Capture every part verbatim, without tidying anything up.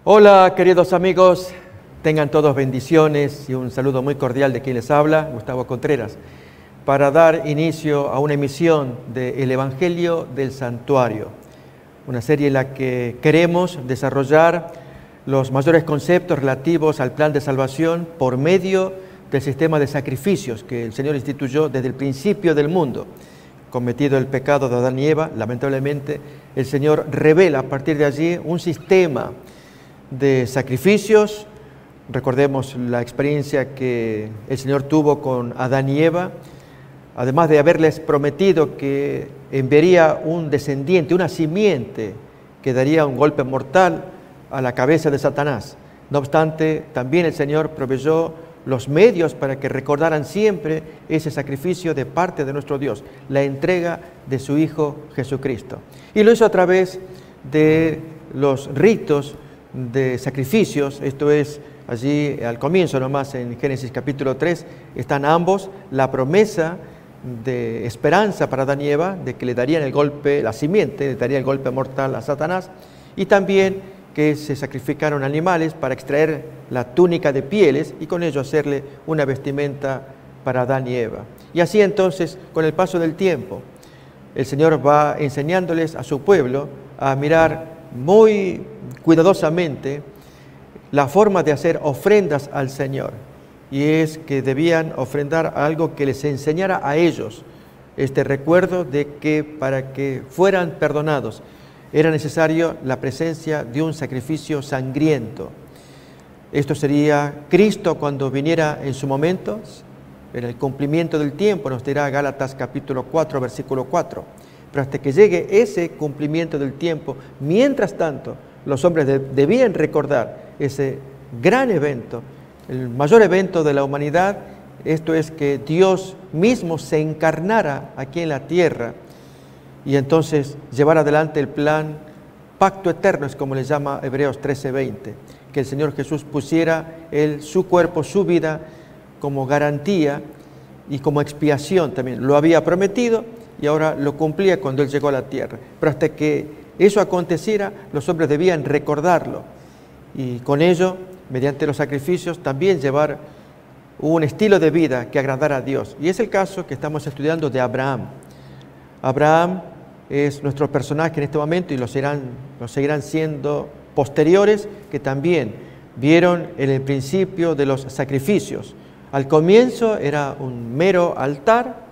Hola, queridos amigos, tengan todos bendiciones y un saludo muy cordial de quien les habla, Gustavo Contreras, para dar inicio a una emisión del Evangelio del Santuario, una serie en la que queremos desarrollar los mayores conceptos relativos al plan de salvación por medio del sistema de sacrificios que el Señor instituyó desde el principio del mundo. Cometido el pecado de Adán y Eva, lamentablemente el Señor revela a partir de allí un sistema de sacrificios. Recordemos la experiencia que el Señor tuvo con Adán y Eva, además de haberles prometido que enviaría un descendiente, una simiente, que daría un golpe mortal a la cabeza de Satanás. No obstante, también el Señor proveyó los medios para que recordaran siempre ese sacrificio de parte de nuestro Dios, la entrega de su Hijo Jesucristo. Y lo hizo a través de los ritos de sacrificios, esto es, allí al comienzo nomás en Génesis capítulo tres, están ambos, la promesa de esperanza para Adán y Eva, de que le darían el golpe, la simiente, le daría el golpe mortal a Satanás, y también que se sacrificaron animales para extraer la túnica de pieles y con ello hacerle una vestimenta para Adán y Eva. Y así entonces, con el paso del tiempo, el Señor va enseñándoles a su pueblo a mirar muy cuidadosamente la forma de hacer ofrendas al Señor, y es que debían ofrendar algo que les enseñara a ellos este recuerdo de que para que fueran perdonados era necesario la presencia de un sacrificio sangriento. Esto sería Cristo cuando viniera en su momento, en el cumplimiento del tiempo, nos dirá Gálatas capítulo cuatro, versículo cuatro. Pero hasta que llegue ese cumplimiento del tiempo, mientras tanto, los hombres de, debían recordar ese gran evento, el mayor evento de la humanidad, esto es que Dios mismo se encarnara aquí en la tierra y entonces llevar adelante el plan pacto eterno, es como le llama Hebreos trece veinte, que el Señor Jesús pusiera él, su cuerpo, su vida como garantía y como expiación también. Lo había prometido y ahora lo cumplía cuando él llegó a la tierra. Pero hasta que eso aconteciera, los hombres debían recordarlo y con ello, mediante los sacrificios, también llevar un estilo de vida que agradara a Dios. Y es el caso que estamos estudiando de Abraham. Abraham es nuestro personaje en este momento y lo, serán, lo seguirán siendo posteriores, que también vieron en el principio de los sacrificios. Al comienzo era un mero altar,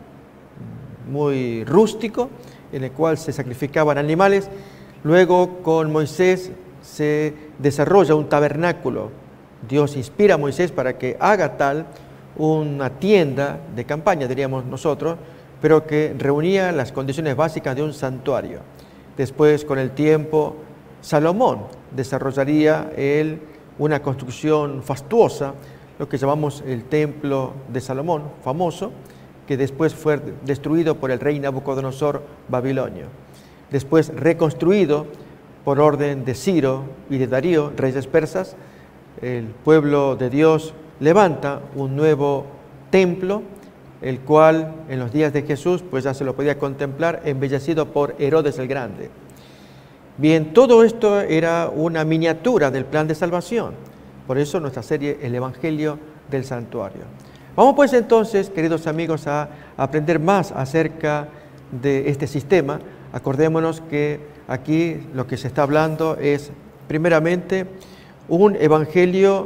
muy rústico, en el cual se sacrificaban animales. Luego con Moisés se desarrolla un tabernáculo. Dios inspira a Moisés para que haga tal una tienda de campaña, diríamos nosotros, pero que reunía las condiciones básicas de un santuario. Después, con el tiempo, Salomón desarrollaría él una construcción fastuosa, lo que llamamos el templo de Salomón, famoso, que después fue destruido por el rey Nabucodonosor babilonio. Después reconstruido por orden de Ciro y de Darío, reyes persas, el pueblo de Dios levanta un nuevo templo, el cual en los días de Jesús pues ya se lo podía contemplar, embellecido por Herodes el Grande. Bien, todo esto era una miniatura del plan de salvación. Por eso nuestra serie El Evangelio del Santuario. Vamos pues entonces, queridos amigos, a aprender más acerca de este sistema. Acordémonos que aquí lo que se está hablando es, primeramente, un evangelio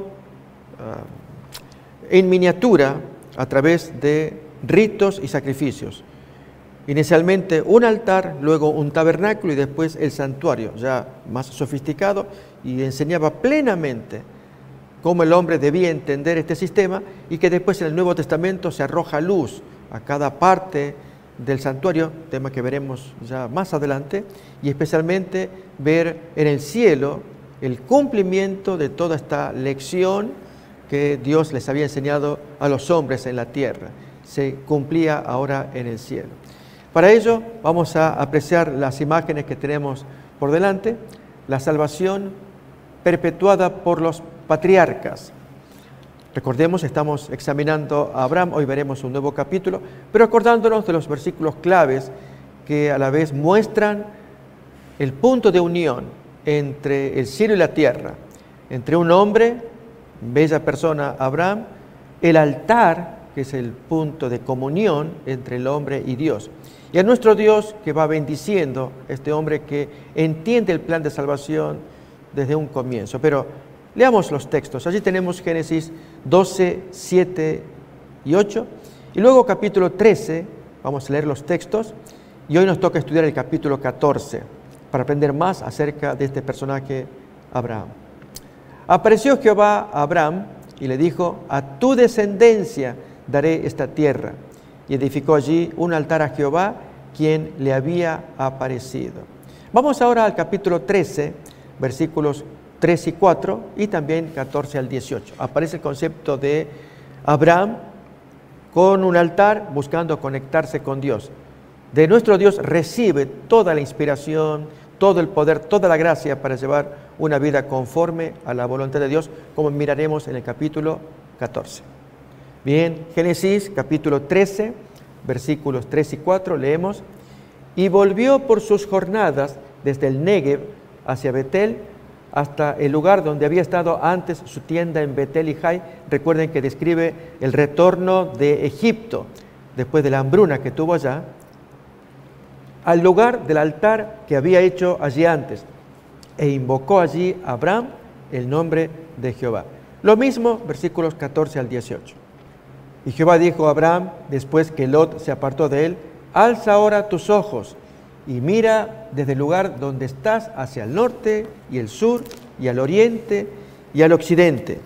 uh, en miniatura a través de ritos y sacrificios. Inicialmente un altar, luego un tabernáculo y después el santuario, ya más sofisticado, y enseñaba plenamente cómo el hombre debía entender este sistema y que después en el Nuevo Testamento se arroja luz a cada parte del santuario, tema que veremos ya más adelante, y especialmente ver en el cielo el cumplimiento de toda esta lección que Dios les había enseñado a los hombres en la tierra. Se cumplía ahora en el cielo. Para ello vamos a apreciar las imágenes que tenemos por delante, la salvación perpetuada por los patriarcas. Recordemos, estamos examinando a Abraham, hoy veremos un nuevo capítulo, pero acordándonos de los versículos claves que a la vez muestran el punto de unión entre el cielo y la tierra, entre un hombre, bella persona Abraham, el altar, que es el punto de comunión entre el hombre y Dios. Y a nuestro Dios que va bendiciendo a este hombre que entiende el plan de salvación desde un comienzo. Pero leamos los textos. Allí tenemos Génesis doce, siete y ocho. Y luego capítulo trece, vamos a leer los textos. Y hoy nos toca estudiar el capítulo catorce para aprender más acerca de este personaje Abraham. Apareció Jehová a Abraham y le dijo: a tu descendencia daré esta tierra. Y edificó allí un altar a Jehová, quien le había aparecido. Vamos ahora al capítulo trece, versículos tres y cuatro, y también catorce al dieciocho. Aparece el concepto de Abraham con un altar buscando conectarse con Dios. De nuestro Dios recibe toda la inspiración, todo el poder, toda la gracia para llevar una vida conforme a la voluntad de Dios, como miraremos en el capítulo catorce. Bien, Génesis capítulo trece, versículos tres y cuatro, leemos: y volvió por sus jornadas desde el Negev hacia Betel, hasta el lugar donde había estado antes su tienda en Betel y Jai. Recuerden que describe el retorno de Egipto, después de la hambruna que tuvo allá, al lugar del altar que había hecho allí antes, e invocó allí a Abraham el nombre de Jehová. Lo mismo, versículos catorce al dieciocho. Y Jehová dijo a Abraham, después que Lot se apartó de él: alza ahora tus ojos y mira desde el lugar donde estás hacia el norte y el sur y al oriente y al occidente.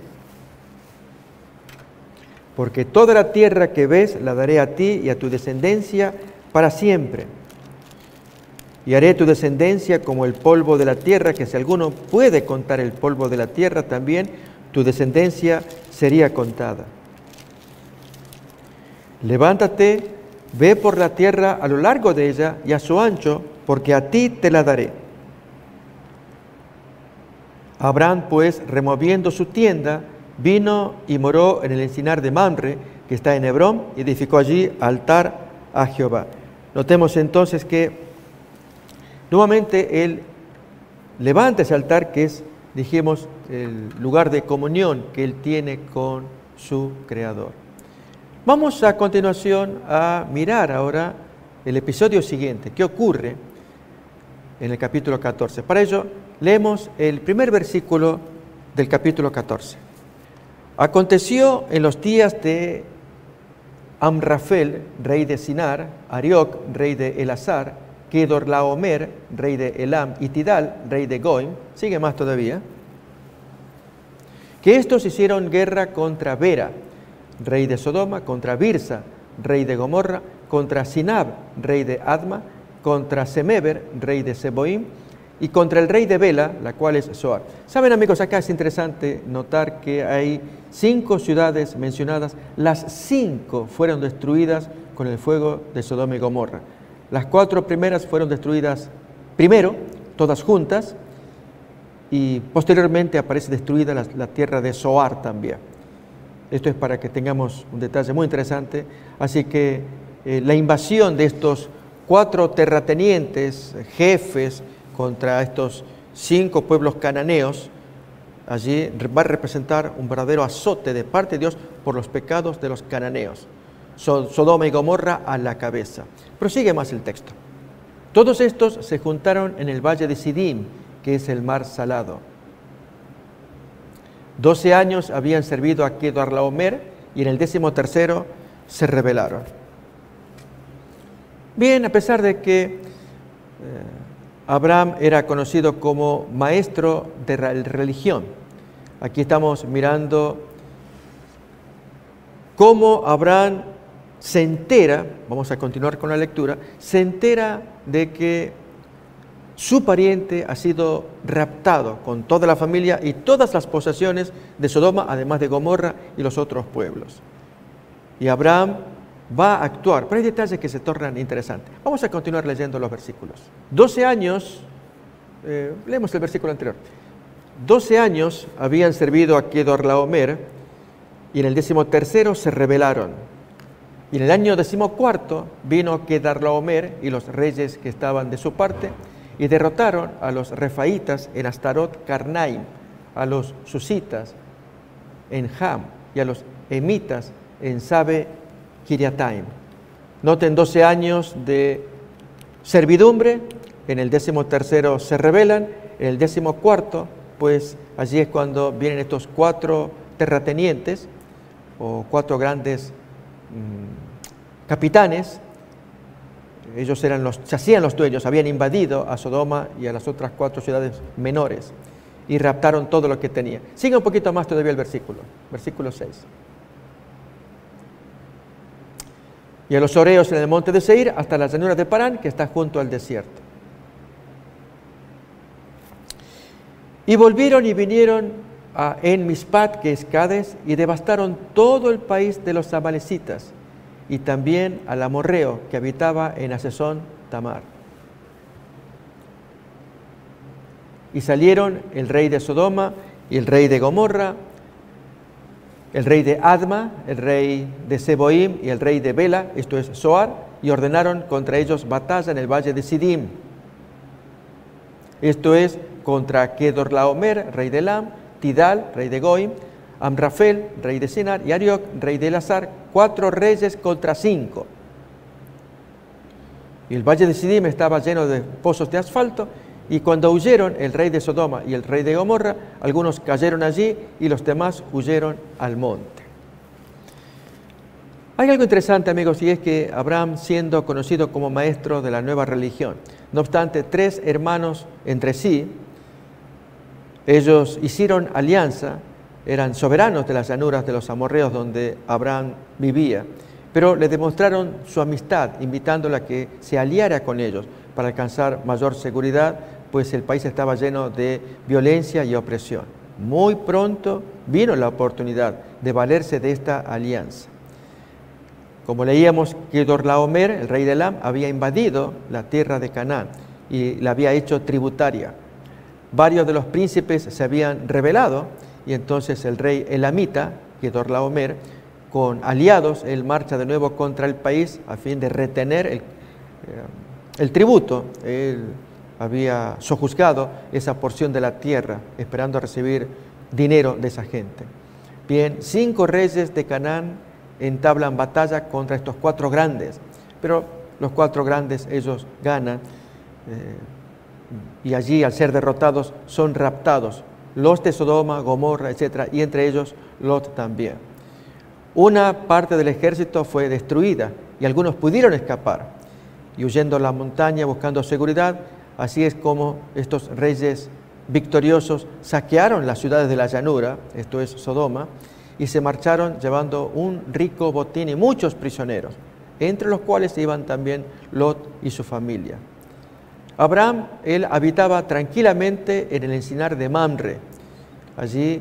Porque toda la tierra que ves la daré a ti y a tu descendencia para siempre. Y haré tu descendencia como el polvo de la tierra, que si alguno puede contar el polvo de la tierra, también tu descendencia sería contada. Levántate, ve por la tierra a lo largo de ella y a su ancho, porque a ti te la daré. Abraham, pues, removiendo su tienda, vino y moró en el encinar de Mamre, que está en Hebrón, y edificó allí altar a Jehová. Notemos entonces que nuevamente él levanta ese altar, que es, dijimos, el lugar de comunión que él tiene con su Creador. Vamos a continuación a mirar ahora el episodio siguiente. ¿Qué ocurre en el capítulo catorce? Para ello, leemos el primer versículo del capítulo catorce. Aconteció en los días de Amrafel, rey de Sinar, Arioc, rey de Elazar, Kedorlaomer, rey de Elam, y Tidal, rey de Goim, sigue más todavía, que estos hicieron guerra contra Bera, rey de Sodoma, contra Birsa, rey de Gomorra, contra Sinab, rey de Adma, contra Semeber, rey de Seboim, y contra el rey de Bela, la cual es Zoar. Saben, amigos, acá es interesante notar que hay cinco ciudades mencionadas. Las cinco fueron destruidas con el fuego de Sodoma y Gomorra. Las cuatro primeras fueron destruidas primero, todas juntas, y posteriormente aparece destruida la, la tierra de Zoar también. Esto es para que tengamos un detalle muy interesante. Así que eh, la invasión de estos cuatro terratenientes, jefes, contra estos cinco pueblos cananeos, allí va a representar un verdadero azote de parte de Dios por los pecados de los cananeos. Sodoma y Gomorra a la cabeza. Prosigue más el texto. Todos estos se juntaron en el valle de Sidim, que es el mar salado. Doce años habían servido a Kedorlaomer y en el décimo tercero se rebelaron. Bien, a pesar de que eh, Abraham era conocido como maestro de religión, aquí estamos mirando cómo Abraham se entera, vamos a continuar con la lectura, se entera de que su pariente ha sido raptado con toda la familia y todas las posesiones de Sodoma, además de Gomorra y los otros pueblos. Y Abraham va a actuar, pero hay detalles que se tornan interesantes. Vamos a continuar leyendo los versículos. Doce años, eh, leemos el versículo anterior. Doce años habían servido a Kedorlaomer y en el décimo tercero se rebelaron. Y en el año decimocuarto vino Kedorlaomer y los reyes que estaban de su parte y derrotaron a los refaítas en Astarot Carnaim, a los susitas en Ham y a los emitas en Sabe Kiriataim. Noten doce años de servidumbre, en el décimo tercero se rebelan, en el décimo cuarto, pues allí es cuando vienen estos cuatro terratenientes o cuatro grandes mmm, capitanes. Ellos eran los, se hacían los dueños, habían invadido a Sodoma y a las otras cuatro ciudades menores y raptaron todo lo que tenía. Sigue un poquito más todavía el versículo, versículo seis. Y a los horeos en el monte de Seir hasta las llanuras de Parán, que está junto al desierto. Y volvieron y vinieron a En Mispat, que es Cades, y devastaron todo el país de los amalecitas, y también al amorreo que habitaba en Hasezón Tamar. Y salieron el rey de Sodoma y el rey de Gomorra, el rey de Adma, el rey de Seboim y el rey de Bela, esto es Zoar, y ordenaron contra ellos batalla en el valle de Sidim. Esto es contra Kedorlaomer, rey de Elam, Tidal, rey de Goim, Amrafel, rey de Sinar, y Arioc, rey de Elazar, cuatro reyes contra cinco. Y el valle de Sidim estaba lleno de pozos de asfalto, y cuando huyeron el rey de Sodoma y el rey de Gomorra, algunos cayeron allí y los demás huyeron al monte. Hay algo interesante, amigos, y es que Abraham, siendo conocido como maestro de la nueva religión, no obstante, tres hermanos entre sí, ellos hicieron alianza, eran soberanos de las llanuras de los amorreos donde Abraham vivía, pero le demostraron su amistad, invitándola a que se aliara con ellos para alcanzar mayor seguridad, pues el país estaba lleno de violencia y opresión. Muy pronto vino la oportunidad de valerse de esta alianza. Como leíamos, Kedorlaomer, el rey de Elam, había invadido la tierra de Canaán y la había hecho tributaria. Varios de los príncipes se habían rebelado y entonces el rey elamita, Kedorlaomer, con aliados, él marcha de nuevo contra el país a fin de retener el, eh, el tributo. Él había sojuzgado esa porción de la tierra, esperando recibir dinero de esa gente. Bien, cinco reyes de Canaán entablan batalla contra estos cuatro grandes, pero los cuatro grandes ellos ganan eh, y allí, al ser derrotados, son raptados los de Sodoma, Gomorra, etcétera, y entre ellos Lot también. Una parte del ejército fue destruida y algunos pudieron escapar y huyendo a la montaña buscando seguridad. Así es como estos reyes victoriosos saquearon las ciudades de la llanura, esto es Sodoma, y se marcharon llevando un rico botín y muchos prisioneros, entre los cuales iban también Lot y su familia. Abraham, él habitaba tranquilamente en el encinar de Mamre. Allí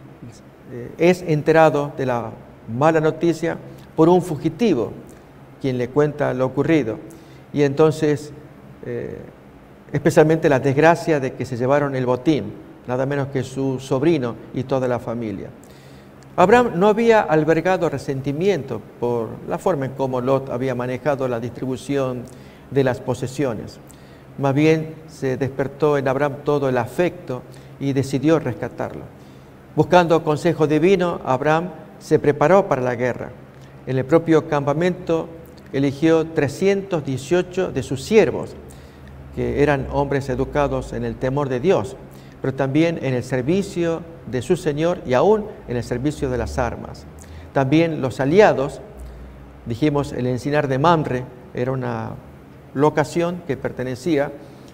eh, es enterado de la mala noticia por un fugitivo, quien le cuenta lo ocurrido. Y entonces, eh, especialmente la desgracia de que se llevaron el botín, nada menos que su sobrino y toda la familia. Abraham no había albergado resentimiento por la forma en cómo Lot había manejado la distribución de las posesiones. Más bien se despertó en Abraham todo el afecto y decidió rescatarlo. Buscando consejo divino, Abraham se preparó para la guerra. En el propio campamento eligió trescientos dieciocho de sus siervos, que eran hombres educados en el temor de Dios, pero también en el servicio de su Señor y aún en el servicio de las armas. También los aliados, dijimos, el encinar de Mamre era una locación que pertenecía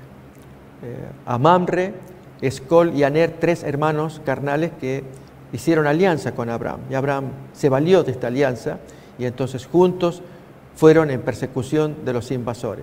eh, a Mamre, Escol y Aner, tres hermanos carnales que hicieron alianza con Abraham. Y Abraham se valió de esta alianza y entonces juntos fueron en persecución de los invasores.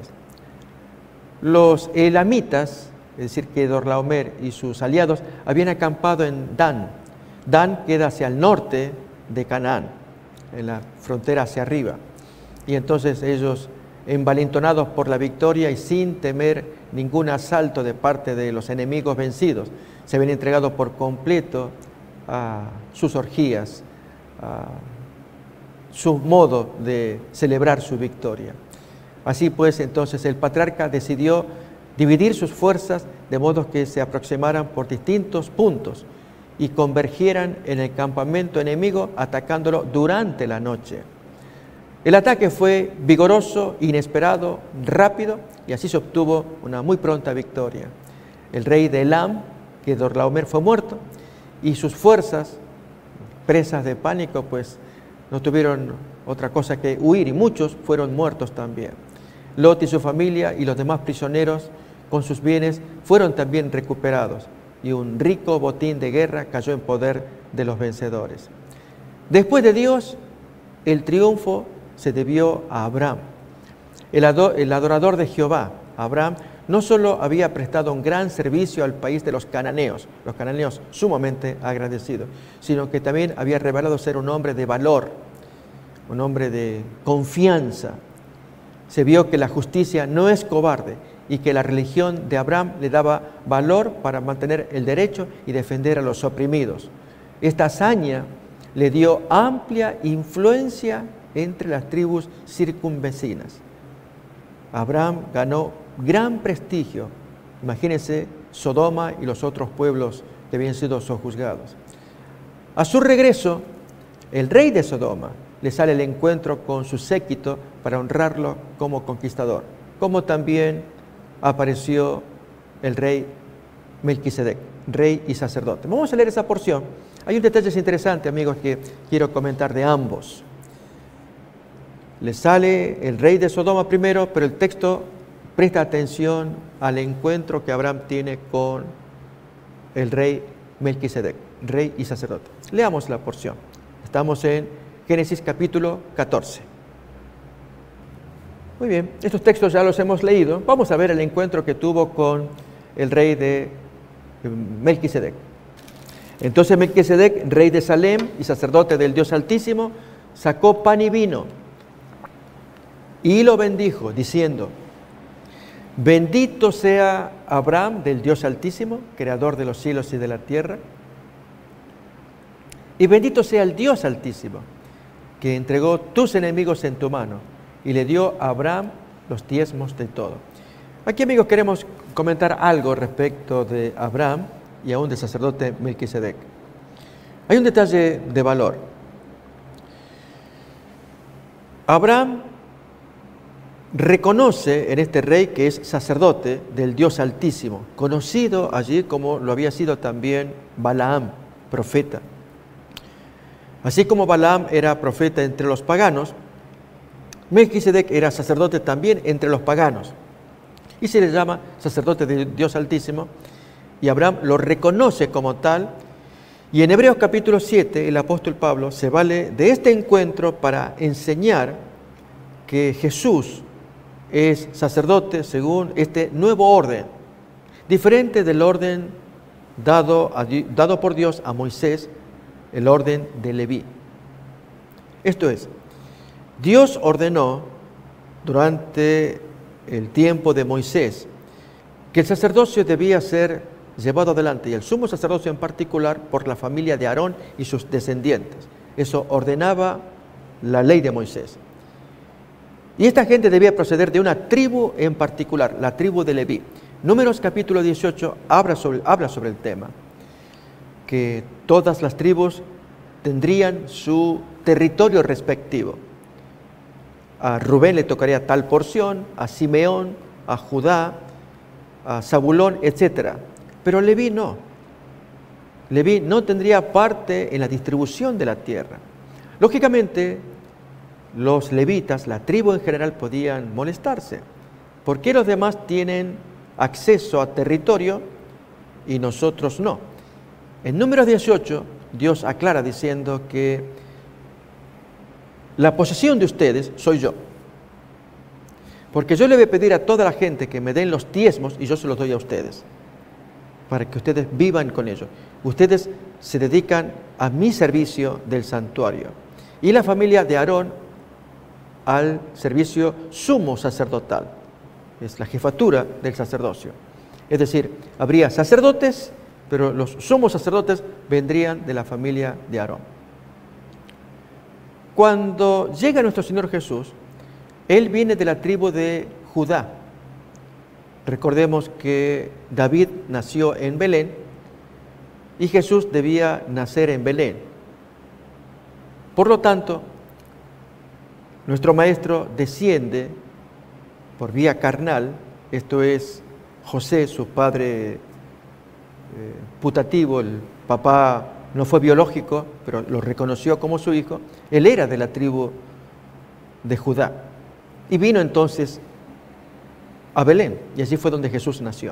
Los elamitas, es decir, Kedorlaomer y sus aliados, habían acampado en Dan. Dan queda hacia el norte de Canaán, en la frontera hacia arriba. Y entonces ellos, envalentonados por la victoria y sin temer ningún asalto de parte de los enemigos vencidos, se habían entregado por completo a sus orgías, a su modo de celebrar su victoria. Así pues, entonces el patriarca decidió dividir sus fuerzas de modo que se aproximaran por distintos puntos y convergieran en el campamento enemigo atacándolo durante la noche. El ataque fue vigoroso, inesperado, rápido y así se obtuvo una muy pronta victoria. El rey de Elam, Kedorlaomer, fue muerto y sus fuerzas, presas de pánico, pues no tuvieron otra cosa que huir y muchos fueron muertos también. Lot y su familia y los demás prisioneros con sus bienes fueron también recuperados y un rico botín de guerra cayó en poder de los vencedores. Después de Dios, el triunfo se debió a Abraham. El, ado- el adorador de Jehová, Abraham, no solo había prestado un gran servicio al país de los cananeos, los cananeos sumamente agradecidos, sino que también había revelado ser un hombre de valor, un hombre de confianza. Se vio que la justicia no es cobarde y que la religión de Abraham le daba valor para mantener el derecho y defender a los oprimidos. Esta hazaña le dio amplia influencia entre las tribus circunvecinas. Abraham ganó gran prestigio. Imagínense Sodoma y los otros pueblos que habían sido sojuzgados. A su regreso, el rey de Sodoma le sale al encuentro con su séquito para honrarlo como conquistador, como también apareció el rey Melquisedec, rey y sacerdote. Vamos a leer esa porción. Hay un detalle interesante, amigos, que quiero comentar de ambos. Le sale el rey de Sodoma primero, pero el texto presta atención al encuentro que Abraham tiene con el rey Melquisedec, rey y sacerdote. Leamos la porción. Estamos en Génesis capítulo catorce. Muy bien, estos textos ya los hemos leído. Vamos a ver el encuentro que tuvo con el rey de Melquisedec. Entonces Melquisedec, rey de Salem y sacerdote del Dios Altísimo, sacó pan y vino y lo bendijo, diciendo: bendito sea Abraham del Dios Altísimo, creador de los cielos y de la tierra, y bendito sea el Dios Altísimo, que entregó tus enemigos en tu mano, y le dio a Abraham los diezmos de todo. Aquí, amigos, queremos comentar algo respecto de Abraham y aún del sacerdote Melquisedec. Hay un detalle de valor. Abraham reconoce en este rey que es sacerdote del Dios Altísimo, conocido allí como lo había sido también Balaam, profeta. Así como Balaam era profeta entre los paganos, Melquisedec era sacerdote también entre los paganos y se le llama sacerdote del Dios Altísimo, y Abraham lo reconoce como tal. Y en Hebreos capítulo siete el apóstol Pablo se vale de este encuentro para enseñar que Jesús es sacerdote según este nuevo orden, diferente del orden dado, a, dado por Dios a Moisés, el orden de Leví. Esto es, Dios ordenó durante el tiempo de Moisés que el sacerdocio debía ser llevado adelante, y el sumo sacerdocio en particular, por la familia de Aarón y sus descendientes. Eso ordenaba la ley de Moisés. Y esta gente debía proceder de una tribu en particular, la tribu de Leví. Números capítulo dieciocho habla sobre, habla sobre el tema, que todas las tribus tendrían su territorio respectivo. A Rubén le tocaría tal porción, a Simeón, a Judá, a Zabulón, etcétera. Pero Leví no. Leví no tendría parte en la distribución de la tierra. Lógicamente, los levitas, la tribu en general, podían molestarse. ¿Por qué los demás tienen acceso a territorio y nosotros no? En Números dieciocho, Dios aclara diciendo que la posesión de ustedes soy yo. Porque yo le voy a pedir a toda la gente que me den los diezmos y yo se los doy a ustedes, para que ustedes vivan con ellos. Ustedes se dedican a mi servicio del santuario. Y la familia de Aarón al servicio sumo sacerdotal. Es la jefatura del sacerdocio. Es decir, habría sacerdotes, pero los sumos sacerdotes vendrían de la familia de Aarón. Cuando llega nuestro Señor Jesús, Él viene de la tribu de Judá. Recordemos que David nació en Belén y Jesús debía nacer en Belén. Por lo tanto, nuestro maestro desciende por vía carnal, esto es José, su padre eh, putativo, el papá no fue biológico, pero lo reconoció como su hijo. Él era de la tribu de Judá y vino entonces a Belén, y allí fue donde Jesús nació.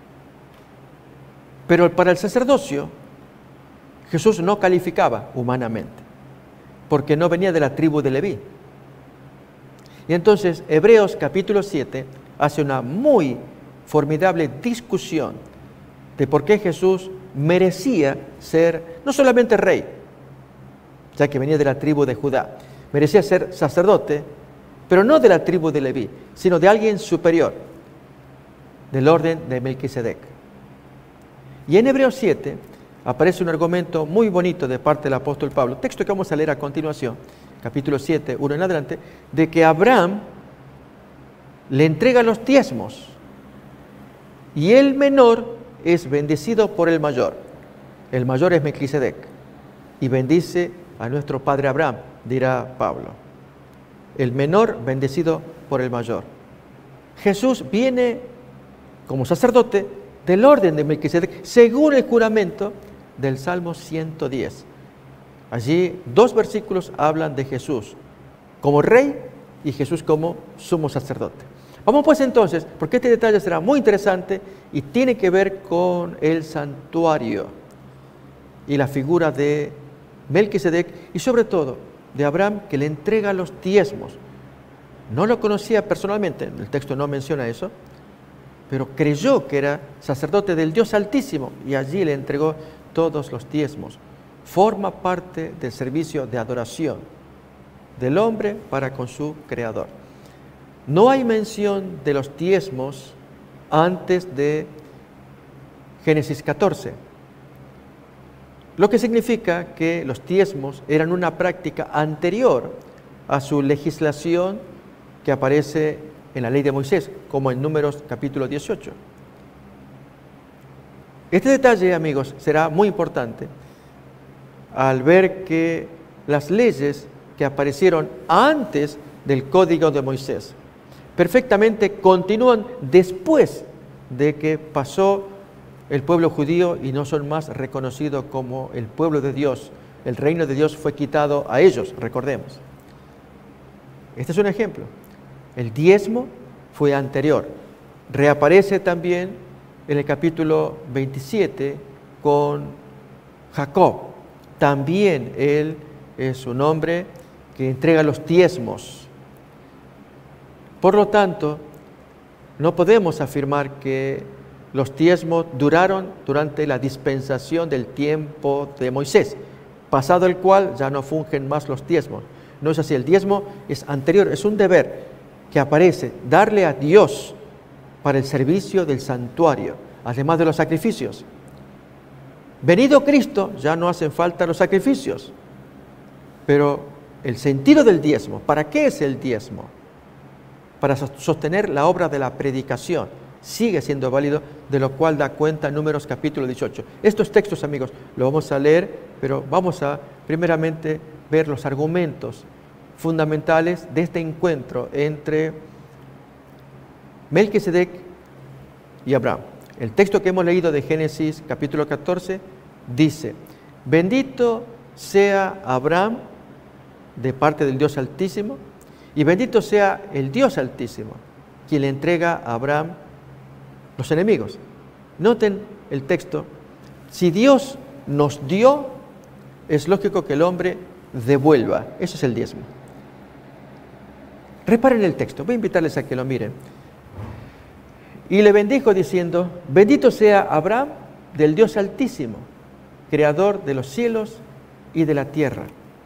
Pero para el sacerdocio, Jesús no calificaba humanamente, porque no venía de la tribu de Leví. Y entonces Hebreos capítulo siete hace una muy formidable discusión de por qué Jesús merecía ser no solamente rey, ya que venía de la tribu de Judá, merecía ser sacerdote, pero no de la tribu de Leví, sino de alguien superior, del orden de Melquisedec. Y en Hebreos siete aparece un argumento muy bonito de parte del apóstol Pablo, texto que vamos a leer a continuación, capítulo siete, uno en adelante, de que Abraham le entrega los diezmos y el menor es bendecido por el mayor. El mayor es Melquisedec y bendice a nuestro padre Abraham, dirá Pablo. El menor bendecido por el mayor. Jesús viene como sacerdote del orden de Melquisedec, según el juramento del Salmo ciento diez. Allí dos versículos hablan de Jesús como rey y Jesús como sumo sacerdote. Vamos pues entonces, porque este detalle será muy interesante y tiene que ver con el santuario y la figura de Melquisedec y sobre todo de Abraham, que le entrega los diezmos. No lo conocía personalmente, el texto no menciona eso, pero creyó que era sacerdote del Dios Altísimo y allí le entregó todos los diezmos. Forma parte del servicio de adoración del hombre para con su Creador. No hay mención de los diezmos antes de Génesis catorce, lo que significa que los diezmos eran una práctica anterior a su legislación que aparece en la ley de Moisés, como en Números capítulo dieciocho. Este detalle, amigos, será muy importante al ver que las leyes que aparecieron antes del Código de Moisés perfectamente continúan después de que pasó el pueblo judío y no son más reconocidos como el pueblo de Dios. El reino de Dios fue quitado a ellos, recordemos. Este es un ejemplo. El diezmo fue anterior. Reaparece también en el capítulo veintisiete con Jacob. También él es un hombre que entrega los diezmos. Por lo tanto, no podemos afirmar que los diezmos duraron durante la dispensación del tiempo de Moisés, pasado el cual ya no fungen más los diezmos. No es así, el diezmo es anterior, es un deber que aparece, darle a Dios para el servicio del santuario, además de los sacrificios. Venido Cristo, ya no hacen falta los sacrificios, pero el sentido del diezmo, ¿para qué es el diezmo? Para sostener la obra de la predicación, sigue siendo válido, de lo cual da cuenta Números capítulo dieciocho. Estos textos, amigos, los vamos a leer, pero vamos a primeramente ver los argumentos fundamentales de este encuentro entre Melquisedec y Abraham. El texto que hemos leído de Génesis capítulo catorce dice: bendito sea Abraham de parte del Dios Altísimo, y bendito sea el Dios Altísimo, quien le entrega a Abraham los enemigos. Noten el texto: si Dios nos dio, es lógico que el hombre devuelva. Eso es el diezmo. Reparen el texto, voy a invitarles a que lo miren. Y le bendijo diciendo: bendito sea Abraham del Dios Altísimo, creador de los cielos y de la tierra.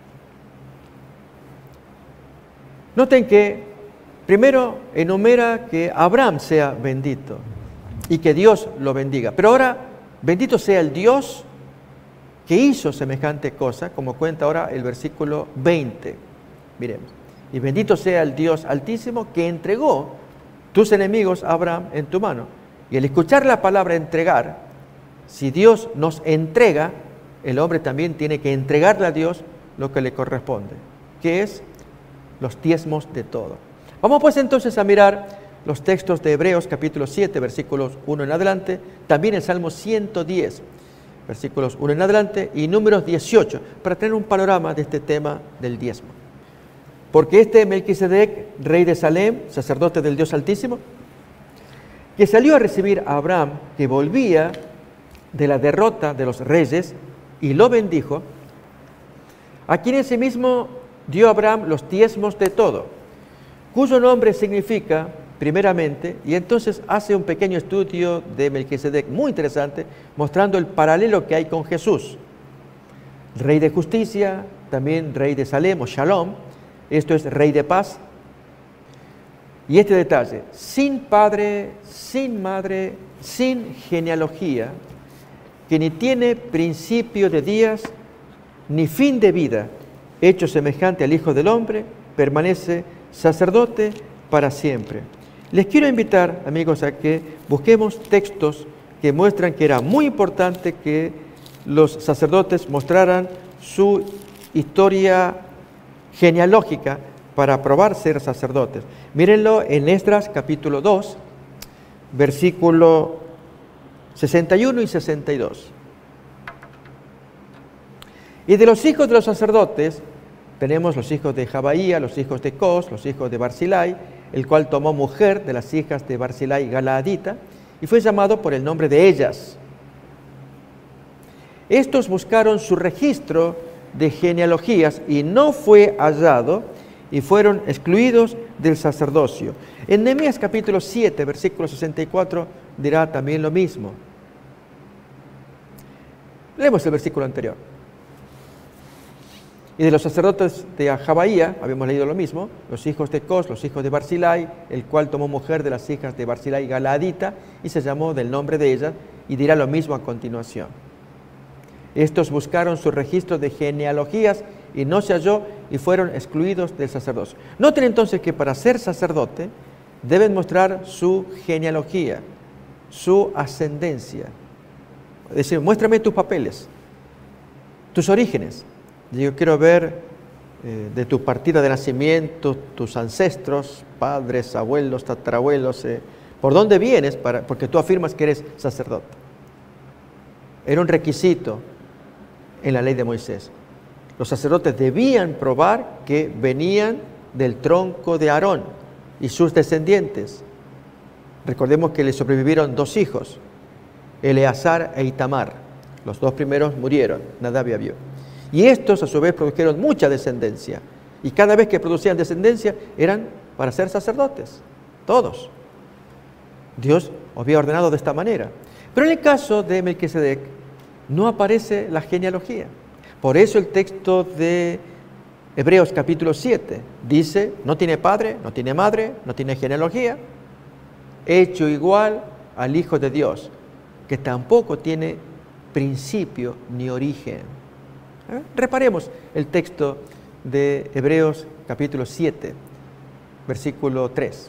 Noten que primero enumera que Abraham sea bendito y que Dios lo bendiga. Pero ahora, bendito sea el Dios que hizo semejante cosa, como cuenta ahora el versículo veinte. Miremos. Y bendito sea el Dios Altísimo que entregó tus enemigos a Abraham en tu mano. Y al escuchar la palabra entregar, si Dios nos entrega, el hombre también tiene que entregarle a Dios lo que le corresponde, que es los diezmos de todo. Vamos pues entonces a mirar los textos de Hebreos capítulo siete, versículos uno en adelante, también el Salmo ciento diez, versículos uno en adelante, y números dieciocho, para tener un panorama de este tema del diezmo. Porque este Melquisedec, rey de Salem, sacerdote del Dios Altísimo, que salió a recibir a Abraham, que volvía de la derrota de los reyes, y lo bendijo, a quien en sí mismo dio a Abraham los diezmos de todo, cuyo nombre significa primeramente, y entonces hace un pequeño estudio de Melquisedec muy interesante, mostrando el paralelo que hay con Jesús. Rey de justicia, también rey de Salem o Shalom, esto es rey de paz. Y este detalle, sin padre, sin madre, sin genealogía, que ni tiene principio de días, ni fin de vida, hecho semejante al Hijo del Hombre, permanece sacerdote para siempre. Les quiero invitar, amigos, a que busquemos textos que muestran que era muy importante que los sacerdotes mostraran su historia genealógica para probar ser sacerdotes. Mírenlo en Esdras capítulo dos, versículo sesenta y uno y sesenta y dos. Y de los hijos de los sacerdotes tenemos los hijos de Jabaía, los hijos de Cos, los hijos de Barzilai, el cual tomó mujer de las hijas de Barzilai Galaadita y fue llamado por el nombre de ellas. Estos buscaron su registro de genealogías y no fue hallado y fueron excluidos del sacerdocio. En Nehemías capítulo siete, versículo sesenta y cuatro dirá también lo mismo. Leemos el versículo anterior. Y de los sacerdotes de Jabaía, habíamos leído lo mismo, los hijos de Cos, los hijos de Barzilai, el cual tomó mujer de las hijas de Barzilai Galaadita y se llamó del nombre de ella, y dirá lo mismo a continuación. Estos buscaron su registro de genealogías y no se halló y fueron excluidos del sacerdocio. Noten entonces que para ser sacerdote deben mostrar su genealogía, su ascendencia. Es decir, muéstrame tus papeles, tus orígenes. Yo quiero ver eh, de tu partida de nacimiento, tus ancestros, padres, abuelos, tatarabuelos, eh, por dónde vienes, para, porque tú afirmas que eres sacerdote. Era un requisito en la ley de Moisés. Los sacerdotes debían probar que venían del tronco de Aarón y sus descendientes. Recordemos que le sobrevivieron dos hijos, Eleazar e Itamar. Los dos primeros murieron, Nadab y Abiú. Y estos a su vez produjeron mucha descendencia. Y cada vez que producían descendencia eran para ser sacerdotes, todos. Dios había ordenado de esta manera. Pero en el caso de Melquisedec no aparece la genealogía. Por eso el texto de Hebreos capítulo siete dice, no tiene padre, no tiene madre, no tiene genealogía, hecho igual al Hijo de Dios, que tampoco tiene principio ni origen. ¿Eh? Reparemos el texto de Hebreos capítulo siete, versículo tres.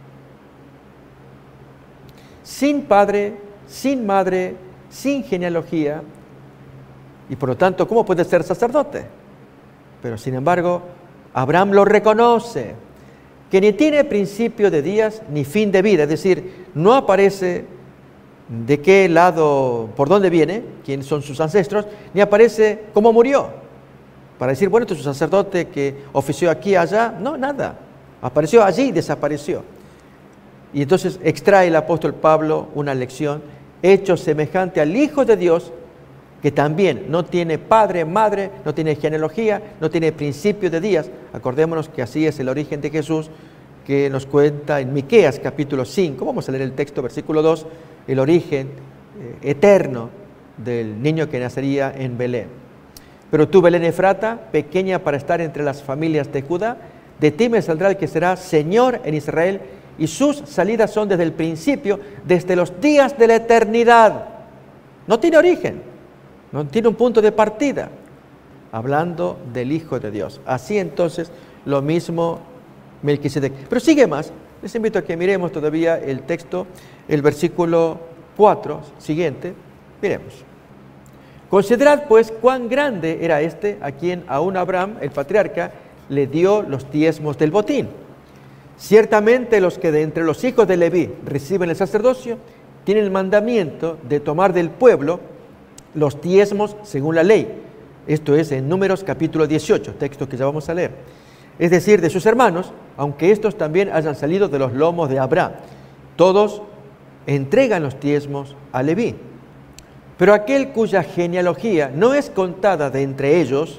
Sin padre, sin madre, sin genealogía, y por lo tanto, ¿cómo puede ser sacerdote? Pero sin embargo, Abraham lo reconoce, que ni tiene principio de días ni fin de vida, es decir, no aparece de qué lado, por dónde viene, quiénes son sus ancestros, ni aparece cómo murió. Para decir, bueno, este es un sacerdote que ofició aquí, allá, no, nada. Apareció allí y desapareció. Y entonces extrae el apóstol Pablo una lección, hecho semejante al Hijo de Dios, que también no tiene padre, madre, no tiene genealogía, no tiene principio de días. Acordémonos que así es el origen de Jesús, que nos cuenta en Miqueas capítulo cinco, vamos a leer el texto, versículo dos, el origen eh, eterno del niño que nacería en Belén. Pero tú, Belén Efrata, pequeña para estar entre las familias de Judá, de ti me saldrá el que será Señor en Israel, y sus salidas son desde el principio, desde los días de la eternidad. No tiene origen, no tiene un punto de partida, hablando del Hijo de Dios. Así entonces, lo mismo Melquisedec. Pero sigue más. Les invito a que miremos todavía el texto, el versículo cuatro siguiente. Miremos. Considerad pues cuán grande era este a quien aún Abraham, el patriarca, le dio los diezmos del botín. Ciertamente los que de entre los hijos de Leví reciben el sacerdocio tienen el mandamiento de tomar del pueblo los diezmos según la ley. Esto es en Números capítulo dieciocho, texto que ya vamos a leer. Es decir, de sus hermanos, aunque estos también hayan salido de los lomos de Abraham. Todos entregan los diezmos a Leví. Pero aquel cuya genealogía no es contada de entre ellos,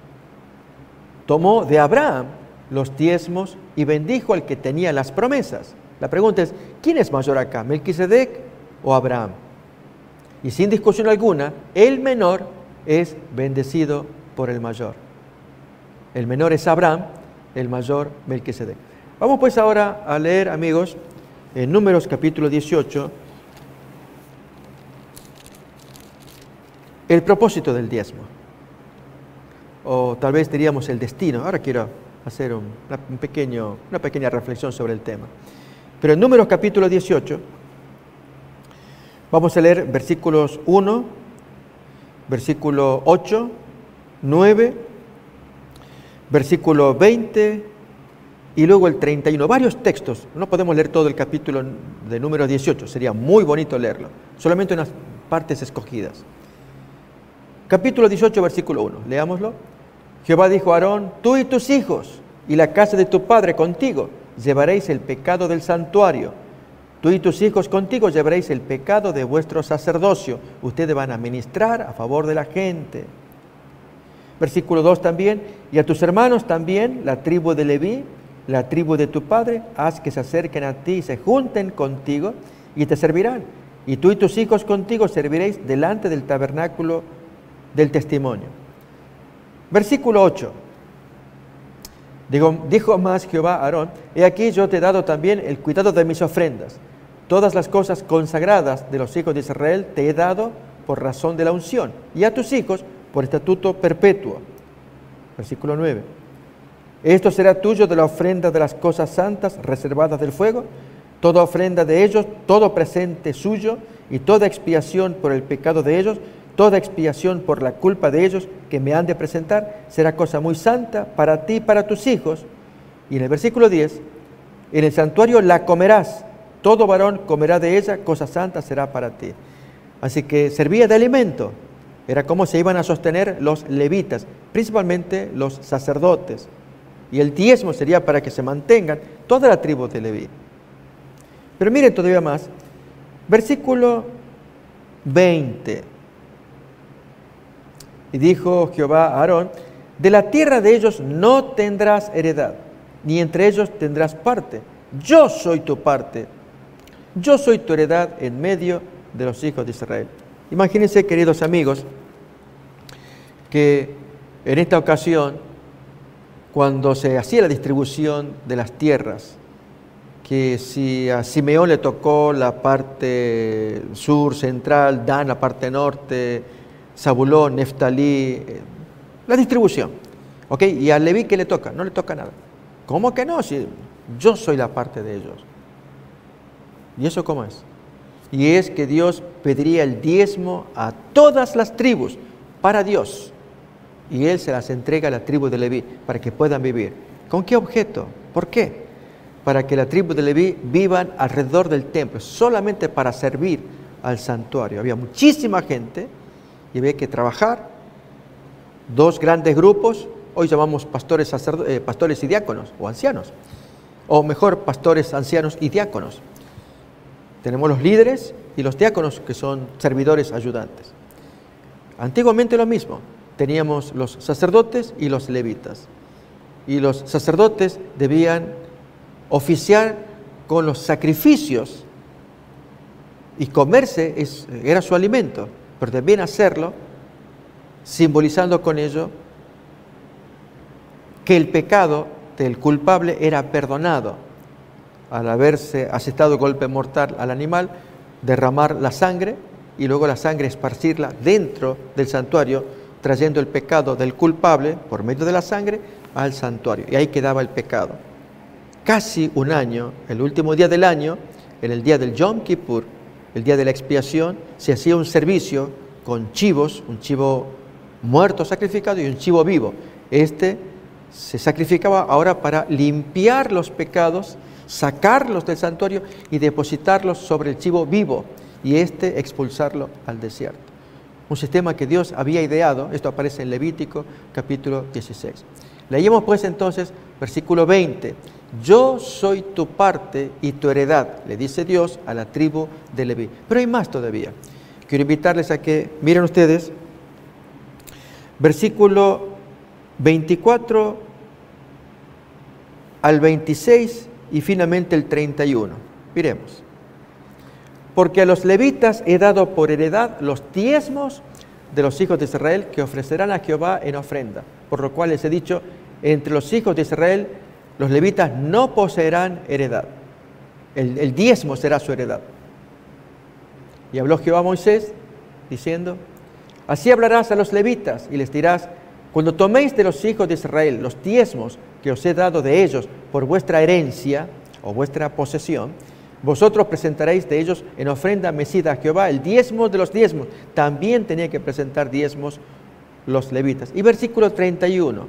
tomó de Abraham los diezmos y bendijo al que tenía las promesas. La pregunta es, ¿quién es mayor acá, Melquisedec o Abraham? Y sin discusión alguna, el menor es bendecido por el mayor. El menor es Abraham, el mayor Melquisedec. Vamos pues ahora a leer, amigos, en Números capítulo dieciocho, el propósito del diezmo. O tal vez diríamos el destino. Ahora quiero hacer un, un pequeño, una pequeña reflexión sobre el tema. Pero en Números capítulo dieciocho, vamos a leer versículos uno, versículo ocho, nueve, versículo veinte y luego el treinta y uno. Varios textos. No podemos leer todo el capítulo de Números dieciocho. Sería muy bonito leerlo. Solamente unas partes escogidas. Capítulo dieciocho, versículo uno. Leámoslo. Jehová dijo a Aarón, tú y tus hijos y la casa de tu padre contigo llevaréis el pecado del santuario. Tú y tus hijos contigo llevaréis el pecado de vuestro sacerdocio. Ustedes van a ministrar a favor de la gente. Versículo dos también. Y a tus hermanos también, la tribu de Leví, la tribu de tu padre, haz que se acerquen a ti y se junten contigo y te servirán. Y tú y tus hijos contigo serviréis delante del tabernáculo del testimonio. Versículo ocho. Digo, dijo más Jehová a Aarón, he aquí yo te he dado también el cuidado de mis ofrendas. Todas las cosas consagradas de los hijos de Israel te he dado por razón de la unción, y a tus hijos por estatuto perpetuo. Versículo nueve. Esto será tuyo de la ofrenda de las cosas santas reservadas del fuego, toda ofrenda de ellos, todo presente suyo, y toda expiación por el pecado de ellos, toda expiación por la culpa de ellos que me han de presentar, será cosa muy santa para ti y para tus hijos. Y en el versículo diez, en el santuario la comerás, todo varón comerá de ella, cosa santa será para ti. Así que servía de alimento, era como se iban a sostener los levitas, principalmente los sacerdotes. Y el diezmo sería para que se mantengan toda la tribu de Leví. Pero miren todavía más, versículo veinte. Y dijo Jehová a Aarón, de la tierra de ellos no tendrás heredad, ni entre ellos tendrás parte. Yo soy tu parte, yo soy tu heredad en medio de los hijos de Israel. Imagínense, queridos amigos, que en esta ocasión, cuando se hacía la distribución de las tierras, que si a Simeón le tocó la parte sur, central, Dan la parte norte, Zabulón, Neftalí, la distribución, ¿ok? Y a Leví, ¿qué le toca? No le toca nada. ¿Cómo que no? Si yo soy la parte de ellos. ¿Y eso cómo es? Y es que Dios pediría el diezmo a todas las tribus para Dios. Y Él se las entrega a la tribu de Leví para que puedan vivir. ¿Con qué objeto? ¿Por qué? Para que la tribu de Leví vivan alrededor del templo, solamente para servir al santuario. Había muchísima gente y había que trabajar. Dos grandes grupos, hoy llamamos pastores, eh, pastores y diáconos, o ancianos, o mejor, pastores, ancianos y diáconos. Tenemos los líderes y los diáconos, que son servidores ayudantes. Antiguamente lo mismo, teníamos los sacerdotes y los levitas. Y los sacerdotes debían oficiar con los sacrificios y comerse es, era su alimento, pero también hacerlo simbolizando con ello que el pecado del culpable era perdonado. Al haberse asestado golpe mortal al animal, derramar la sangre y luego la sangre esparcirla dentro del santuario, trayendo el pecado del culpable por medio de la sangre al santuario. Y ahí quedaba el pecado. Casi un año, el último día del año, en el día del Yom Kippur, el día de la expiación, se hacía un servicio con chivos, un chivo muerto sacrificado y un chivo vivo. Este se sacrificaba ahora para limpiar los pecados, sacarlos del santuario y depositarlos sobre el chivo vivo, y este expulsarlo al desierto. Un sistema que Dios había ideado. Esto aparece en Levítico capítulo dieciséis. Leímos pues entonces versículo veinte. Yo soy tu parte y tu heredad, le dice Dios a la tribu de Leví. Pero hay más todavía. Quiero invitarles a que miren ustedes versículo veinticuatro al veintiséis y finalmente el treinta y uno. Miremos. Porque a los levitas he dado por heredad los diezmos de los hijos de Israel que ofrecerán a Jehová en ofrenda. Por lo cual les he dicho, entre los hijos de Israel, los levitas no poseerán heredad. El, el diezmo será su heredad. Y habló Jehová a Moisés, diciendo, así hablarás a los levitas y les dirás, cuando toméis de los hijos de Israel los diezmos que os he dado de ellos por vuestra herencia o vuestra posesión, vosotros presentaréis de ellos en ofrenda mecida a Jehová el diezmo de los diezmos. También tenía que presentar diezmos los levitas. Y versículo treinta y uno.